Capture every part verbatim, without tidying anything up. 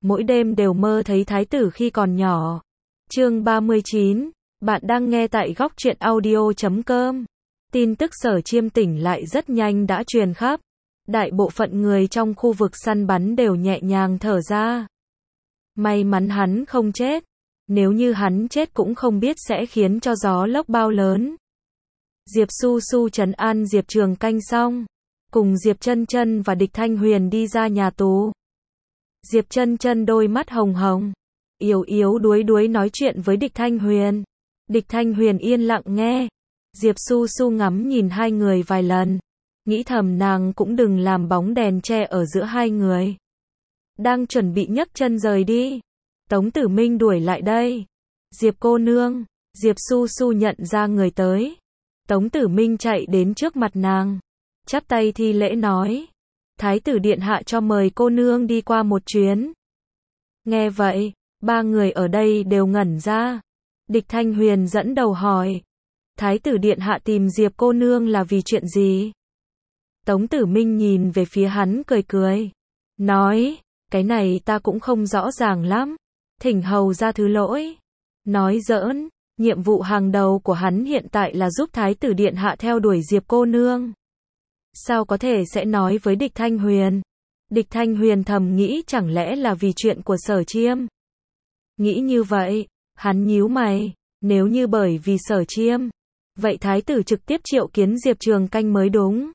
mỗi đêm đều mơ thấy thái tử khi còn nhỏ. Chương ba mươi chín, bạn đang nghe tại góc truyện audio chấm com. Tin tức Sở Chiêm tỉnh lại rất nhanh đã truyền khắp. Đại bộ phận người trong khu vực săn bắn đều nhẹ nhàng thở ra. May mắn hắn không chết. Nếu như hắn chết cũng không biết sẽ khiến cho gió lốc bao lớn. Diệp Su Su trấn an Diệp Trường Canh xong, cùng Diệp Chân Chân và Địch Thanh Huyền đi ra nhà tù. Diệp Chân Chân đôi mắt hồng hồng, yếu yếu đuối đuối nói chuyện với Địch Thanh Huyền. Địch Thanh Huyền yên lặng nghe. Diệp Su Su ngắm nhìn hai người vài lần, nghĩ thầm nàng cũng đừng làm bóng đèn che ở giữa hai người. Đang chuẩn bị nhấc chân rời đi, Tống Tử Minh đuổi lại đây. Diệp cô nương. Diệp Su Su nhận ra người tới. Tống Tử Minh chạy đến trước mặt nàng, chắp tay thi lễ nói: Thái tử điện hạ cho mời cô nương đi qua một chuyến. Nghe vậy, ba người ở đây đều ngẩn ra. Địch Thanh Huyền dẫn đầu hỏi: Thái tử điện hạ tìm Diệp cô nương là vì chuyện gì? Tống Tử Minh nhìn về phía hắn cười cười, nói: Cái này ta cũng không rõ ràng lắm, thỉnh hầu ra thứ lỗi. Nói giỡn, nhiệm vụ hàng đầu của hắn hiện tại là giúp Thái tử điện hạ theo đuổi Diệp cô nương. Sao có thể sẽ nói với Địch Thanh Huyền? Địch Thanh Huyền thầm nghĩ chẳng lẽ là vì chuyện của Sở Chiêm. Nghĩ như vậy, hắn nhíu mày, nếu như bởi vì Sở Chiêm, vậy Thái tử trực tiếp triệu kiến Diệp Trường Canh mới đúng.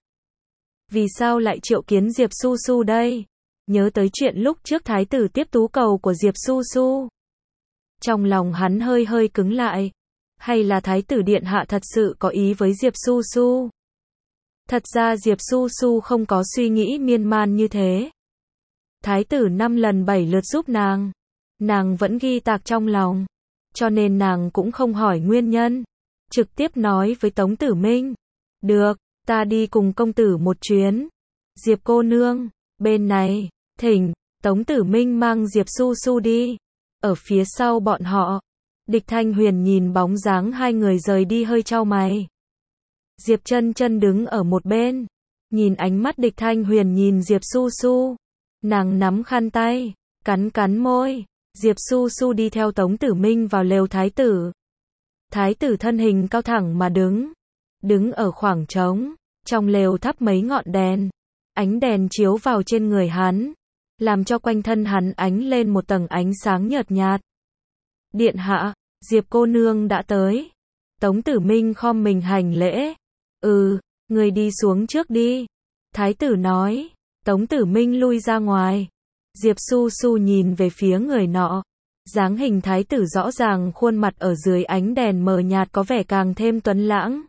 Vì sao lại triệu kiến Diệp Su Su đây? Nhớ tới chuyện lúc trước Thái tử tiếp tú cầu của Diệp Su Su. Trong lòng hắn hơi hơi cứng lại. Hay là Thái tử điện hạ thật sự có ý với Diệp Su Su? Thật ra Diệp Su Su không có suy nghĩ miên man như thế. Thái tử năm lần bảy lượt giúp nàng, nàng vẫn ghi tạc trong lòng, cho nên nàng cũng không hỏi nguyên nhân, trực tiếp nói với Tống Tử Minh: Được, ta đi cùng công tử một chuyến. Diệp cô nương, bên này, thỉnh. Tống Tử Minh mang Diệp Su Su đi. Ở phía sau bọn họ, Địch Thanh Huyền nhìn bóng dáng hai người rời đi hơi chau mày. Diệp Chân Chân đứng ở một bên, nhìn ánh mắt Địch Thanh Huyền nhìn Diệp Su Su. Nàng nắm khăn tay, cắn cắn môi. Diệp Su Su đi theo Tống Tử Minh vào lều thái tử. Thái tử thân hình cao thẳng mà đứng, đứng ở khoảng trống, trong lều thắp mấy ngọn đèn. Ánh đèn chiếu vào trên người hắn, làm cho quanh thân hắn ánh lên một tầng ánh sáng nhợt nhạt. Điện hạ, Diệp cô nương đã tới. Tống Tử Minh khom mình hành lễ. Ừ, người đi xuống trước đi. Thái tử nói. Tống Tử Minh lui ra ngoài. Diệp Su Su nhìn về phía người nọ. Dáng hình thái tử rõ ràng, khuôn mặt ở dưới ánh đèn mờ nhạt có vẻ càng thêm tuấn lãng.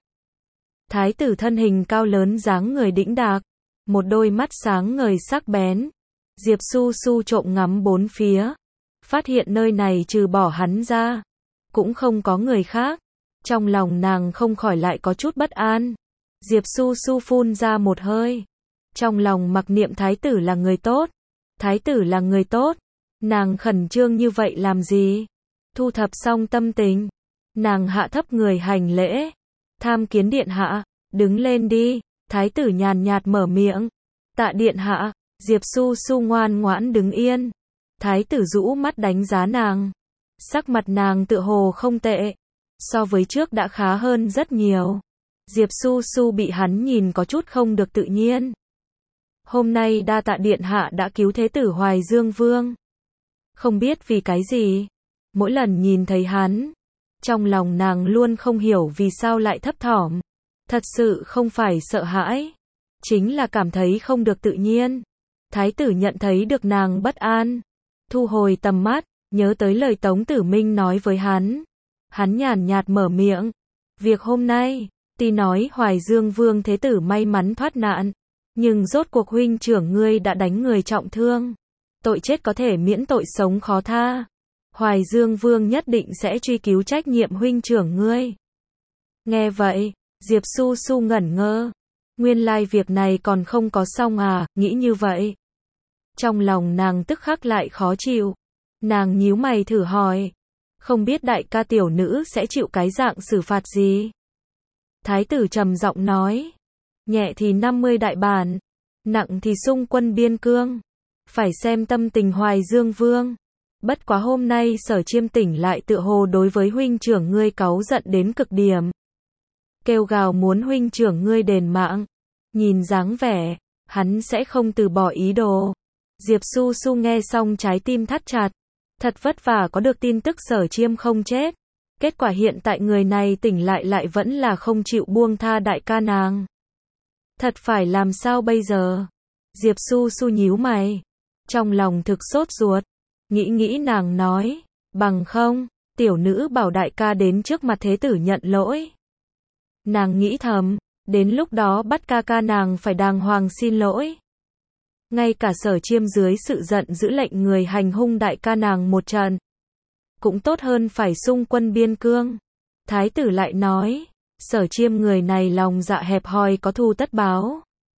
Thái tử thân hình cao lớn, dáng người đĩnh đạc, một đôi mắt sáng ngời sắc bén. Diệp Su Su trộm ngắm bốn phía, phát hiện nơi này trừ bỏ hắn ra, cũng không có người khác. Trong lòng nàng không khỏi lại có chút bất an. Diệp Su Su phun ra một hơi, trong lòng mặc niệm thái tử là người tốt. Thái tử là người tốt, nàng khẩn trương như vậy làm gì? Thu thập xong tâm tình, nàng hạ thấp người hành lễ. Tham kiến điện hạ, đứng lên đi. Thái tử nhàn nhạt mở miệng. Tạ điện hạ. Diệp Su Su ngoan ngoãn đứng yên. Thái tử rũ mắt đánh giá nàng. Sắc mặt nàng tựa hồ không tệ, so với trước đã khá hơn rất nhiều. Diệp Su Su bị hắn nhìn có chút không được tự nhiên. Hôm nay đa tạ điện hạ đã cứu thế tử Hoài Dương Vương. Không biết vì cái gì, mỗi lần nhìn thấy hắn, trong lòng nàng luôn không hiểu vì sao lại thấp thỏm. Thật sự không phải sợ hãi, chính là cảm thấy không được tự nhiên. Thái tử nhận thấy được nàng bất an, thu hồi tầm mắt, nhớ tới lời Tống Tử Minh nói với hắn. Hắn nhàn nhạt mở miệng. Việc hôm nay, tuy nói Hoài Dương Vương thế tử may mắn thoát nạn, nhưng rốt cuộc huynh trưởng ngươi đã đánh người trọng thương. Tội chết có thể miễn, tội sống khó tha. Hoài Dương Vương nhất định sẽ truy cứu trách nhiệm huynh trưởng ngươi. Nghe vậy, Diệp Su Su ngẩn ngơ. Nguyên lai việc này còn không có xong à, nghĩ như vậy. Trong lòng nàng tức khắc lại khó chịu. Nàng nhíu mày thử hỏi. Không biết đại ca tiểu nữ sẽ chịu cái dạng xử phạt gì? Thái tử trầm giọng nói. Nhẹ thì năm mươi đại bản, nặng thì xung quân biên cương. phải xem tâm tình Hoài Dương Vương. Bất quá hôm nay Sở Chiêm tỉnh lại tựa hồ đối với huynh trưởng ngươi cáu giận đến cực điểm. Kêu gào muốn huynh trưởng ngươi đền mạng. Nhìn dáng vẻ, hắn sẽ không từ bỏ ý đồ. Diệp Su Su nghe xong trái tim thắt chặt. Thật vất vả có được tin tức Sở Chiêm không chết. Kết quả hiện tại người này tỉnh lại lại vẫn là không chịu buông tha đại ca nàng. Thật phải làm sao bây giờ? Diệp Su Su nhíu mày. Trong lòng thực sốt ruột. Nghĩ nghĩ nàng nói. Bằng không, tiểu nữ bảo đại ca đến trước mặt thế tử nhận lỗi. Nàng nghĩ thầm. Đến lúc đó bắt ca ca nàng phải đàng hoàng xin lỗi. Ngay cả Sở Chiêm dưới sự giận giữ lệnh người hành hung đại ca nàng một trận. Cũng tốt hơn phải xung quân biên cương. Thái tử lại nói. Sở Chiêm người này lòng dạ hẹp hòi có thù tất báo.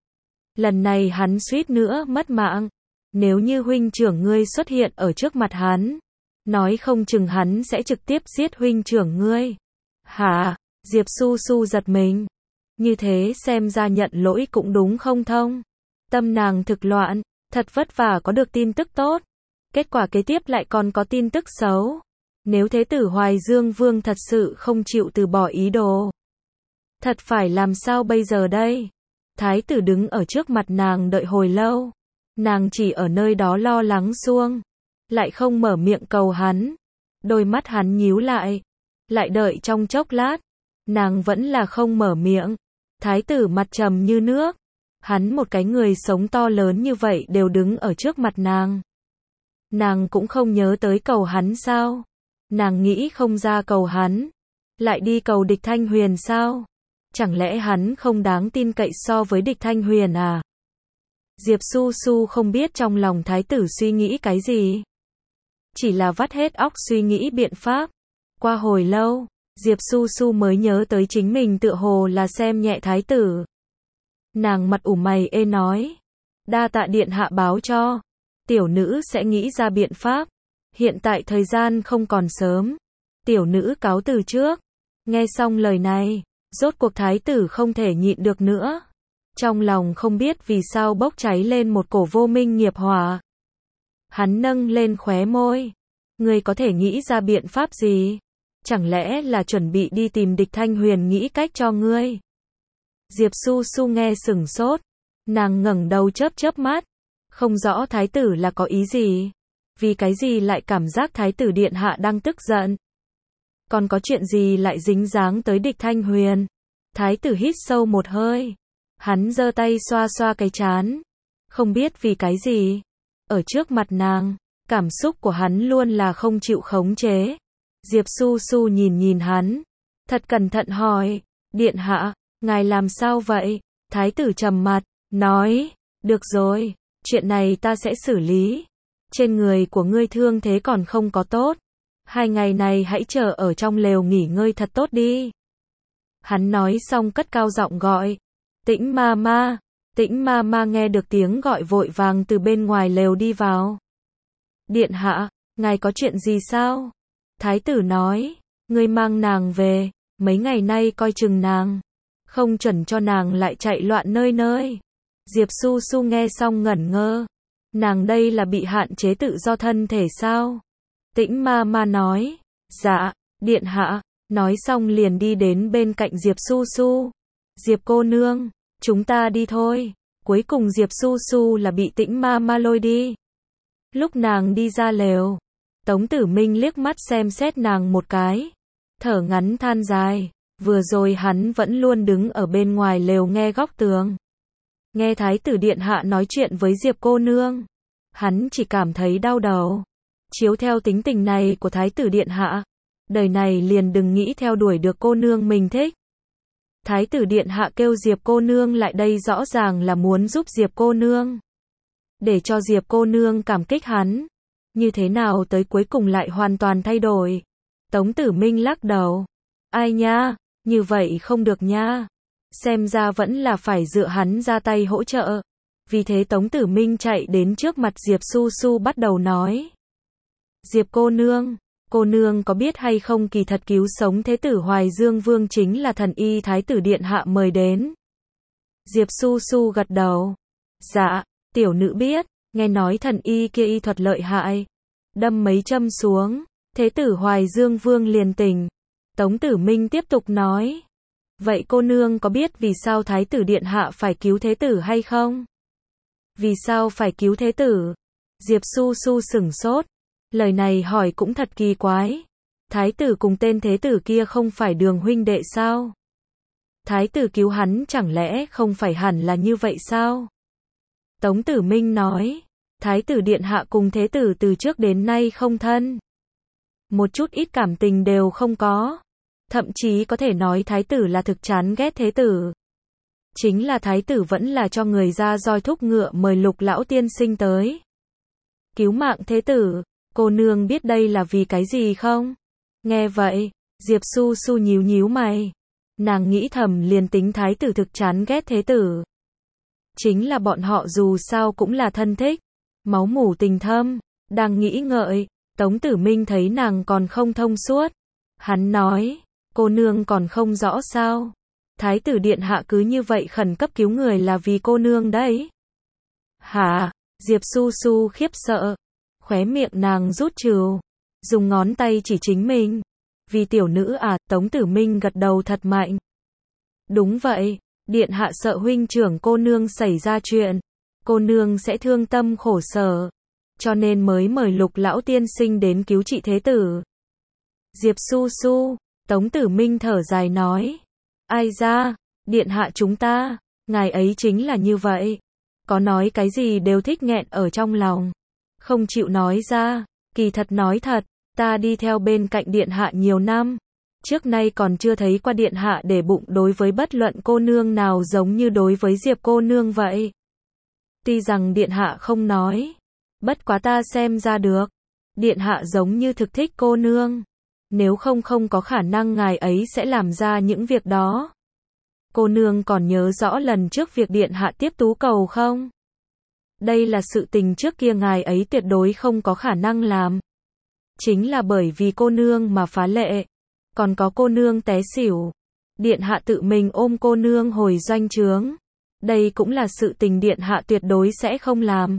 Lần này hắn suýt nữa mất mạng. Nếu như huynh trưởng ngươi xuất hiện ở trước mặt hắn. Nói không chừng hắn sẽ trực tiếp giết huynh trưởng ngươi. Hả? Diệp Su Su giật mình. Như thế xem ra nhận lỗi cũng đúng không thông. Tâm nàng thực loạn. Thật vất vả có được tin tức tốt. Kết quả kế tiếp lại còn có tin tức xấu. Nếu thế tử Hoài Dương Vương thật sự không chịu từ bỏ ý đồ. Thật phải làm sao bây giờ đây? Thái tử đứng ở trước mặt nàng đợi hồi lâu. Nàng chỉ ở nơi đó lo lắng xuông. Lại không mở miệng cầu hắn. Đôi mắt hắn nhíu lại. Lại đợi trong chốc lát. Nàng vẫn là không mở miệng. Thái tử mặt trầm như nước. Hắn một cái người sống to lớn như vậy đều đứng ở trước mặt nàng. Nàng cũng không nhớ tới cầu hắn sao? Nàng nghĩ không ra cầu hắn. Lại đi cầu Địch Thanh Huyền sao? Chẳng lẽ hắn không đáng tin cậy so với Địch Thanh Huyền à? Diệp Su Su không biết trong lòng thái tử suy nghĩ cái gì. Chỉ là vắt hết óc suy nghĩ biện pháp. Qua hồi lâu, Diệp Su Su mới nhớ tới chính mình tựa hồ là xem nhẹ thái tử. Nàng mặt ủ mày ê nói. Đa tạ điện hạ báo cho. Tiểu nữ sẽ nghĩ ra biện pháp. Hiện tại thời gian không còn sớm. Tiểu nữ cáo từ trước. Nghe xong lời này, rốt cuộc thái tử không thể nhịn được nữa. Trong lòng không biết vì sao bốc cháy lên một cổ vô minh nghiệp hỏa. Hắn nâng lên khóe môi. Ngươi có thể nghĩ ra biện pháp gì? Chẳng lẽ là chuẩn bị đi tìm Địch Thanh Huyền nghĩ cách cho ngươi? Diệp Su Su nghe sửng sốt. Nàng ngẩng đầu chớp chớp mắt. Không rõ thái tử là có ý gì. Vì cái gì lại cảm giác thái tử điện hạ đang tức giận? Còn có chuyện gì lại dính dáng tới Địch Thanh Huyền? Thái tử hít sâu một hơi. Hắn giơ tay xoa xoa cái trán. Không biết vì cái gì. Ở trước mặt nàng, cảm xúc của hắn luôn là không chịu khống chế. Diệp Su Su nhìn nhìn hắn. Thật cẩn thận hỏi. Điện hạ, ngài làm sao vậy? Thái tử trầm mặt, nói. Được rồi, chuyện này ta sẽ xử lý. Trên người của ngươi thương thế còn không có tốt. Hai ngày này hãy chờ ở trong lều nghỉ ngơi thật tốt đi. Hắn nói xong cất cao giọng gọi. Tĩnh ma ma. Tĩnh ma ma nghe được tiếng gọi vội vàng từ bên ngoài lều đi vào. Điện hạ, ngài có chuyện gì sao? Thái tử nói. Ngươi mang nàng về. Mấy ngày nay coi chừng nàng. Không chuẩn cho nàng lại chạy loạn nơi nơi. Diệp Su Su nghe xong ngẩn ngơ. Nàng đây là bị hạn chế tự do thân thể sao? Tĩnh ma ma nói. Dạ, điện hạ. Nói xong liền đi đến bên cạnh Diệp Su Su. Diệp cô nương, chúng ta đi thôi. Cuối cùng Diệp Su Su là bị Tĩnh ma ma lôi đi. Lúc nàng đi ra lều, Tống Tử Minh liếc mắt xem xét nàng một cái. Thở ngắn than dài. Vừa rồi hắn vẫn luôn đứng ở bên ngoài lều nghe góc tường. Nghe thái tử điện hạ nói chuyện với Diệp cô nương. Hắn chỉ cảm thấy đau đầu. Chiếu theo tính tình này của thái tử điện hạ. Đời này liền đừng nghĩ theo đuổi được cô nương mình thích. Thái tử điện hạ kêu Diệp cô nương lại đây rõ ràng là muốn giúp Diệp cô nương. Để cho Diệp cô nương cảm kích hắn. Như thế nào tới cuối cùng lại hoàn toàn thay đổi. Tống Tử Minh lắc đầu. Ai nha, như vậy không được nha. Xem ra vẫn là phải dựa hắn ra tay hỗ trợ. Vì thế Tống Tử Minh chạy đến trước mặt Diệp Su Su bắt đầu nói. Diệp cô nương, cô nương có biết hay không kỳ thật cứu sống thế tử Hoài Dương Vương chính là thần y thái tử điện hạ mời đến. Diệp Su Su gật đầu. Dạ, tiểu nữ biết. nghe nói thần y kia y thuật lợi hại, đâm mấy châm xuống, thế tử Hoài Dương Vương liền tỉnh. Tống Tử Minh tiếp tục nói, vậy cô nương có biết vì sao thái tử điện hạ phải cứu thế tử hay không? Vì sao phải cứu thế tử? Diệp Su Su sửng sốt, lời này hỏi cũng thật kỳ quái. Thái tử cùng tên thế tử kia không phải đường huynh đệ sao? Thái tử cứu hắn chẳng lẽ không phải hẳn là như vậy sao? Tống Tử Minh nói, thái tử điện hạ cùng thế tử từ trước đến nay không thân. Một chút ít cảm tình đều không có. Thậm chí có thể nói thái tử là thực chán ghét thế tử. Chính là thái tử vẫn là cho người ra roi thúc ngựa mời Lục lão tiên sinh tới. Cứu mạng thế tử, cô nương biết đây là vì cái gì không? Nghe vậy, Diệp Su Su nhíu nhíu mày. Nàng nghĩ thầm liền tính thái tử thực chán ghét thế tử. Chính là bọn họ dù sao cũng là thân thích. Máu mủ tình thâm, đang nghĩ ngợi, Tống Tử Minh thấy nàng còn không thông suốt. Hắn nói, cô nương còn không rõ sao? Thái tử điện hạ cứ như vậy khẩn cấp cứu người là vì cô nương đấy. Hả? Diệp Su Su khiếp sợ. Khóe miệng nàng rút trừ. Dùng ngón tay chỉ chính mình. Vì tiểu nữ à, Tống Tử Minh gật đầu thật mạnh. Đúng vậy, điện hạ sợ huynh trưởng cô nương xảy ra chuyện. Cô nương sẽ thương tâm khổ sở. Cho nên mới mời Lục lão tiên sinh đến cứu trị thế tử. Diệp Su Su, Tống Tử Minh thở dài nói. Ai ra, điện hạ chúng ta, ngài ấy chính là như vậy. Có nói cái gì đều thích nghẹn ở trong lòng. Không chịu nói ra, kỳ thật nói thật, ta đi theo bên cạnh điện hạ nhiều năm. Trước nay còn chưa thấy qua điện hạ để bụng đối với bất luận cô nương nào giống như đối với Diệp cô nương vậy. Tuy rằng điện hạ không nói, bất quá ta xem ra được. Điện hạ giống như thực thích cô nương. Nếu không không có khả năng ngài ấy sẽ làm ra những việc đó. Cô nương còn nhớ rõ lần trước việc điện hạ tiếp tú cầu không? Đây là sự tình trước kia ngài ấy tuyệt đối không có khả năng làm. Chính là bởi vì cô nương mà phá lệ. Còn có cô nương té xỉu. Điện hạ tự mình ôm cô nương hồi doanh trướng. Đây cũng là sự tình điện hạ tuyệt đối sẽ không làm.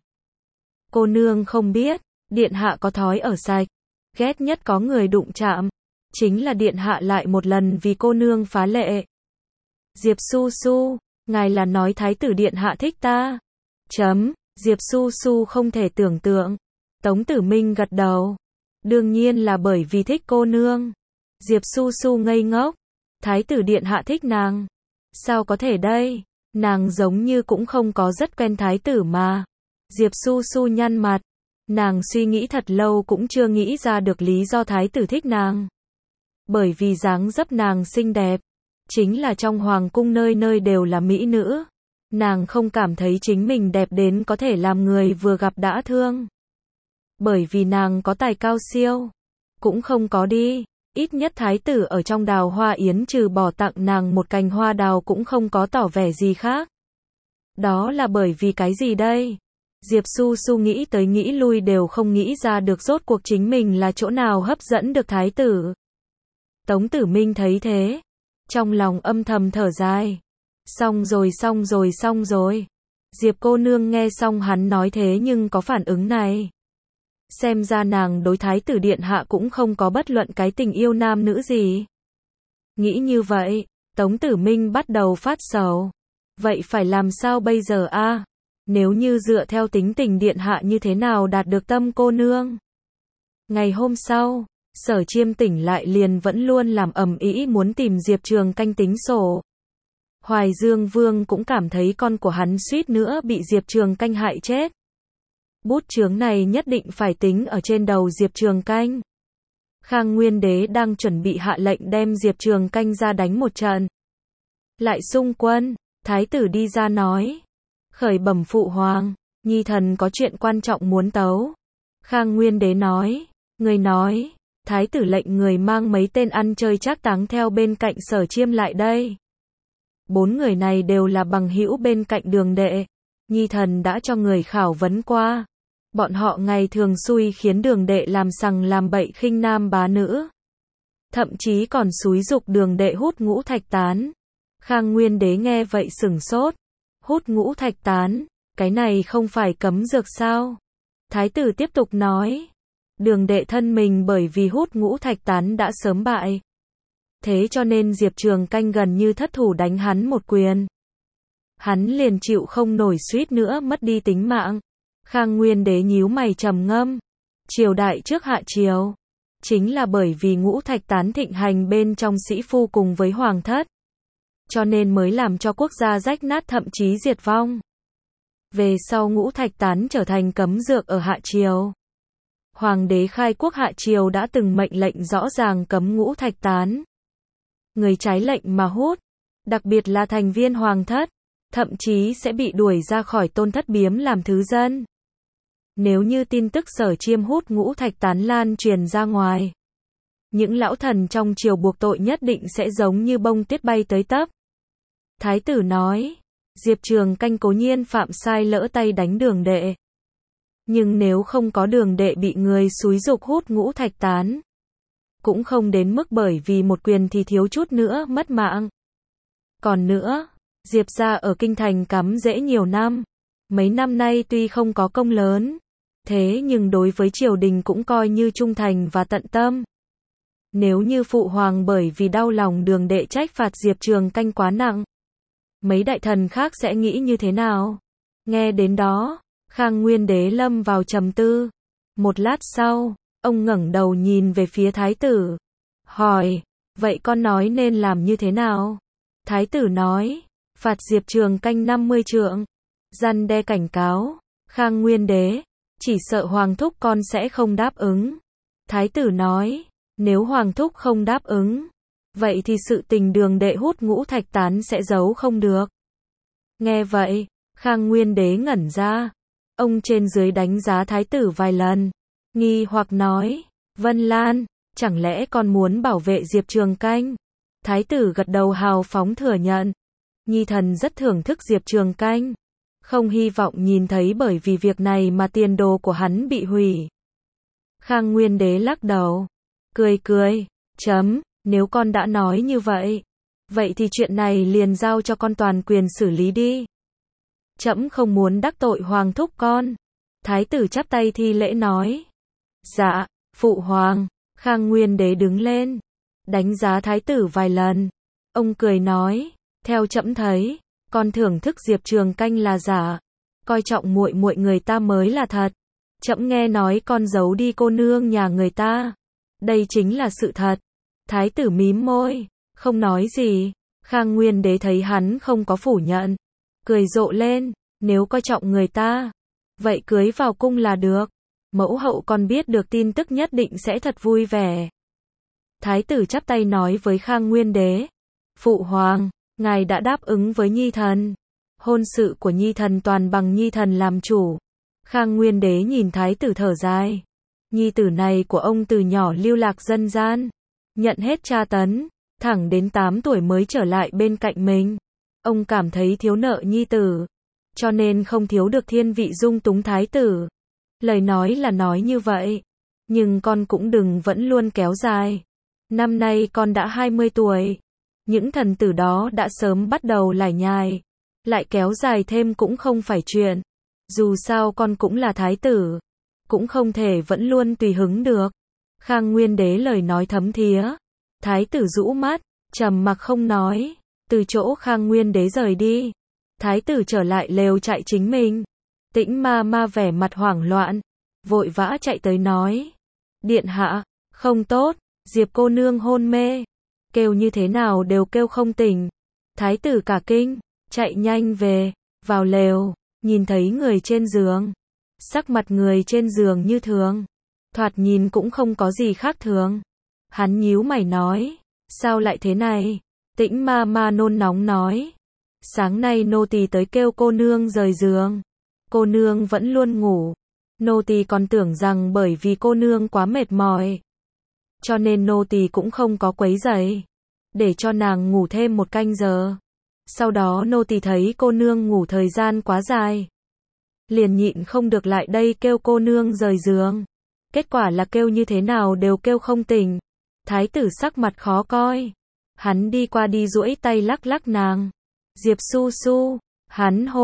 Cô nương không biết, điện hạ có thói ở sạch. Ghét nhất có người đụng chạm. Chính là điện hạ lại một lần vì cô nương phá lệ. Diệp Su Su, ngài là nói thái tử điện hạ thích ta. Chấm, Diệp Su Su không thể tưởng tượng. Tống Tử Minh gật đầu. Đương nhiên là bởi vì thích cô nương. Diệp Su Su ngây ngốc. Thái tử điện hạ thích nàng. Sao có thể đây? Nàng giống như cũng không có rất quen thái tử mà. Diệp Su Su nhăn mặt. Nàng suy nghĩ thật lâu cũng chưa nghĩ ra được lý do thái tử thích nàng. Bởi vì dáng dấp nàng xinh đẹp. Chính là trong hoàng cung nơi nơi đều là mỹ nữ. Nàng không cảm thấy chính mình đẹp đến có thể làm người vừa gặp đã thương. Bởi vì nàng có tài cao siêu. Cũng không có đi. Ít nhất thái tử ở trong đào hoa yến trừ bỏ tặng nàng một cành hoa đào cũng không có tỏ vẻ gì khác. Đó là bởi vì cái gì đây? Diệp Su Su nghĩ tới nghĩ lui đều không nghĩ ra được rốt cuộc chính mình là chỗ nào hấp dẫn được thái tử. Tống Tử Minh thấy thế. Trong lòng âm thầm thở dài. Xong rồi xong rồi xong rồi. Diệp cô nương nghe xong hắn nói thế nhưng có phản ứng này. Xem ra nàng đối thái tử điện hạ cũng không có bất luận cái tình yêu nam nữ gì. Nghĩ như vậy, Tống Tử Minh bắt đầu phát sầu. Vậy phải làm sao bây giờ a? Nếu như dựa theo tính tình điện hạ như thế nào đạt được tâm cô nương? Ngày hôm sau, Sở Chiêm tỉnh lại liền vẫn luôn làm ầm ĩ muốn tìm Diệp Trường Canh tính sổ. Hoài Dương Vương cũng cảm thấy con của hắn suýt nữa bị Diệp Trường Canh hại chết. Bút chướng này nhất định phải tính ở trên đầu Diệp Trường Canh. Khang Nguyên Đế đang chuẩn bị hạ lệnh đem Diệp Trường Canh ra đánh một trận. Lại xung quân, thái tử đi ra nói. Khởi bẩm phụ hoàng, nhi thần có chuyện quan trọng muốn tấu. Khang Nguyên Đế nói. Người nói. Thái tử lệnh người mang mấy tên ăn chơi trác táng theo bên cạnh Sở Chiêm lại đây. Bốn người này đều là bằng hữu bên cạnh Đường Đệ. Nhi thần đã cho người khảo vấn qua. Bọn họ ngày thường xui khiến Đường Đệ làm sằng làm bậy khinh nam bá nữ. Thậm chí còn xúi giục Đường Đệ hút ngũ thạch tán. Khang Nguyên Đế nghe vậy sửng sốt. Hút ngũ thạch tán, Cái này không phải cấm dược sao? Thái tử tiếp tục nói. Đường đệ thân mình bởi vì hút ngũ thạch tán đã sớm bại. Thế cho nên Diệp Trường Canh gần như thất thủ đánh hắn một quyền. Hắn liền chịu không nổi suýt nữa mất đi tính mạng. Khang Nguyên Đế nhíu mày trầm ngâm. Triều đại trước hạ triều, chính là bởi vì ngũ thạch tán thịnh hành bên trong sĩ phu cùng với hoàng thất, cho nên mới làm cho quốc gia rách nát thậm chí diệt vong. Về sau ngũ thạch tán trở thành cấm dược ở hạ triều. Hoàng đế khai quốc hạ triều đã từng mệnh lệnh rõ ràng cấm ngũ thạch tán. Người trái lệnh mà hút, đặc biệt là thành viên hoàng thất, thậm chí sẽ bị đuổi ra khỏi tôn thất biếm làm thứ dân. Nếu như tin tức Sở Chiêm hút ngũ thạch tán lan truyền ra ngoài, những lão thần trong triều buộc tội nhất định sẽ giống như bông tuyết bay tới tấp. Thái tử nói, Diệp Trường Canh cố nhiên phạm sai lỡ tay đánh Đường đệ. Nhưng nếu không có Đường đệ bị người xúi giục hút ngũ thạch tán, cũng không đến mức bởi vì một quyền thì thiếu chút nữa mất mạng. Còn nữa, Diệp gia ở kinh thành cắm rễ nhiều năm, mấy năm nay tuy không có công lớn, thế nhưng đối với triều đình cũng coi như trung thành và tận tâm. Nếu như phụ hoàng bởi vì đau lòng Đường đệ trách phạt Diệp Trường Canh quá nặng, mấy đại thần khác sẽ nghĩ như thế nào? Nghe đến đó, Khang Nguyên Đế lâm vào trầm tư. Một lát sau, ông ngẩng đầu nhìn về phía thái tử, hỏi, vậy con nói nên làm như thế nào? Thái tử nói, phạt Diệp Trường Canh năm mươi trượng, răn đe cảnh cáo. Khang Nguyên Đế, chỉ sợ hoàng thúc con sẽ không đáp ứng. Thái tử nói, nếu hoàng thúc không đáp ứng, vậy thì sự tình Đường đệ hút ngũ thạch tán sẽ giấu không được. Nghe vậy, Khang Nguyên Đế ngẩn ra. Ông trên dưới đánh giá thái tử vài lần, nghi hoặc nói, Vân Lan, chẳng lẽ con muốn bảo vệ Diệp Trường Canh? Thái tử gật đầu hào phóng thừa nhận. Nhi thần rất thưởng thức Diệp Trường Canh, không hy vọng nhìn thấy bởi vì việc này mà tiền đồ của hắn bị hủy. Khang Nguyên Đế lắc đầu, cười cười, chấm, nếu con đã nói như vậy, vậy thì chuyện này liền giao cho con toàn quyền xử lý đi. Trẫm không muốn đắc tội hoàng thúc con. Thái tử chắp tay thi lễ nói. Dạ, phụ hoàng. Khang Nguyên Đế đứng lên, đánh giá thái tử vài lần. Ông cười nói, theo trẫm thấy, con thưởng thức Diệp Trường Canh là giả, coi trọng muội muội người ta mới là thật. Trẫm nghe nói con giấu đi cô nương nhà người ta, đây chính là sự thật. Thái tử mím môi, không nói gì. Khang Nguyên Đế thấy hắn không có phủ nhận, cười rộ lên, nếu coi trọng người ta, vậy cưới vào cung là được. Mẫu hậu còn biết được tin tức nhất định sẽ thật vui vẻ. Thái tử chắp tay nói với Khang Nguyên Đế, phụ hoàng, ngài đã đáp ứng với Nhi thần, hôn sự của Nhi thần toàn bằng Nhi thần làm chủ. Khang Nguyên Đế nhìn thái tử thở dài, nhi tử này của ông từ nhỏ lưu lạc dân gian, nhận hết tra tấn, thẳng đến tám tuổi mới trở lại bên cạnh mình. Ông cảm thấy thiếu nợ nhi tử, cho nên không thiếu được thiên vị dung túng thái tử. Lời nói là nói như vậy, nhưng con cũng đừng vẫn luôn kéo dài. Năm nay con đã hai mươi tuổi, những thần tử đó đã sớm bắt đầu lải nhải, lại kéo dài thêm cũng không phải chuyện. Dù sao con cũng là thái tử, cũng không thể vẫn luôn tùy hứng được. Khang Nguyên Đế lời nói thấm thía, thái tử rũ mắt, trầm mặc không nói. Từ chỗ Khang Nguyên Đế rời đi, thái tử trở lại lều trại chính mình. Tĩnh ma ma vẻ mặt hoảng loạn, vội vã chạy tới nói, điện hạ, không tốt, Diệp cô nương hôn mê, kêu như thế nào đều kêu không tỉnh. Thái tử cả kinh, chạy nhanh về, vào lều, nhìn thấy người trên giường, sắc mặt người trên giường như thường, thoạt nhìn cũng không có gì khác thường. Hắn nhíu mày nói, sao lại thế này? Tĩnh ma ma nôn nóng nói, sáng nay nô tỳ tới kêu cô nương rời giường, cô nương vẫn luôn ngủ, nô tỳ còn tưởng rằng bởi vì cô nương quá mệt mỏi, cho nên nô tỳ cũng không có quấy rầy, để cho nàng ngủ thêm một canh giờ. Sau đó nô tỳ thấy cô nương ngủ thời gian quá dài, liền nhịn không được lại đây kêu cô nương rời giường. Kết quả là kêu như thế nào đều kêu không tỉnh. Thái tử sắc mặt khó coi, hắn đi qua đi duỗi tay lắc lắc nàng. Diệp Su Su, hắn hô,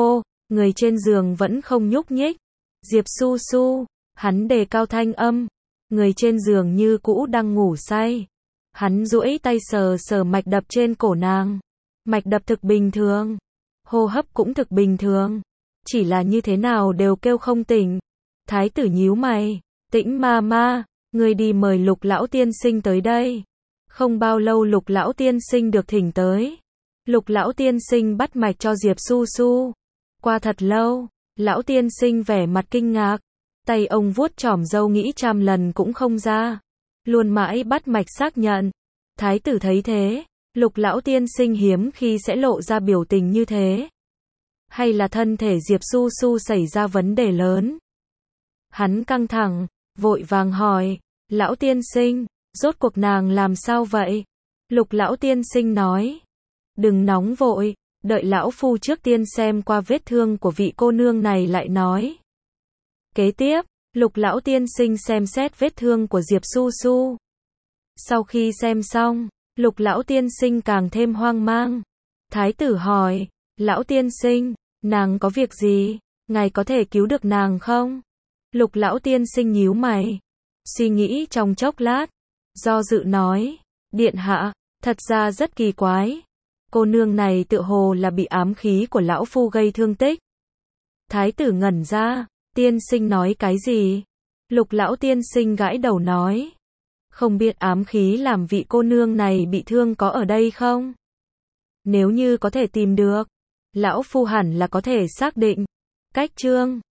Người trên giường vẫn không nhúc nhích. Diệp Su Su, hắn đề cao thanh âm. Người trên giường như cũ đang ngủ say. Hắn duỗi tay sờ sờ mạch đập trên cổ nàng. Mạch đập thực bình thường. Hô hấp cũng thực bình thường. Chỉ là như thế nào đều kêu không tỉnh. Thái tử nhíu mày. Tĩnh ma ma, người đi mời Lục lão tiên sinh tới đây. Không bao lâu Lục lão tiên sinh được thỉnh tới. Lục lão tiên sinh bắt mạch cho Diệp Su Su. Qua thật lâu, lão tiên sinh vẻ mặt kinh ngạc. Tay ông vuốt chòm râu nghĩ trăm lần cũng không ra. Luôn mãi bắt mạch xác nhận. Thái tử thấy thế, Lục lão tiên sinh hiếm khi sẽ lộ ra biểu tình như thế. Hay là thân thể Diệp Su Su xảy ra vấn đề lớn? Hắn căng thẳng, vội vàng hỏi, lão tiên sinh, rốt cuộc nàng làm sao vậy? Lục lão tiên sinh nói, đừng nóng vội, đợi lão phu trước tiên xem qua vết thương của vị cô nương này lại nói. Kế tiếp, Lục lão tiên sinh xem xét vết thương của Diệp Su Su. Sau khi xem xong, Lục lão tiên sinh càng thêm hoang mang. Thái tử hỏi, lão tiên sinh, nàng có việc gì? Ngài có thể cứu được nàng không? Lục lão tiên sinh nhíu mày, suy nghĩ trong chốc lát, do dự nói, điện hạ, thật ra rất kỳ quái. Cô nương này tựa hồ là bị ám khí của lão phu gây thương tích. Thái tử ngẩn ra, tiên sinh nói cái gì? Lục lão tiên sinh gãi đầu nói, không biết ám khí làm vị cô nương này bị thương có ở đây không? Nếu như có thể tìm được, lão phu hẳn là có thể xác định. Cách chương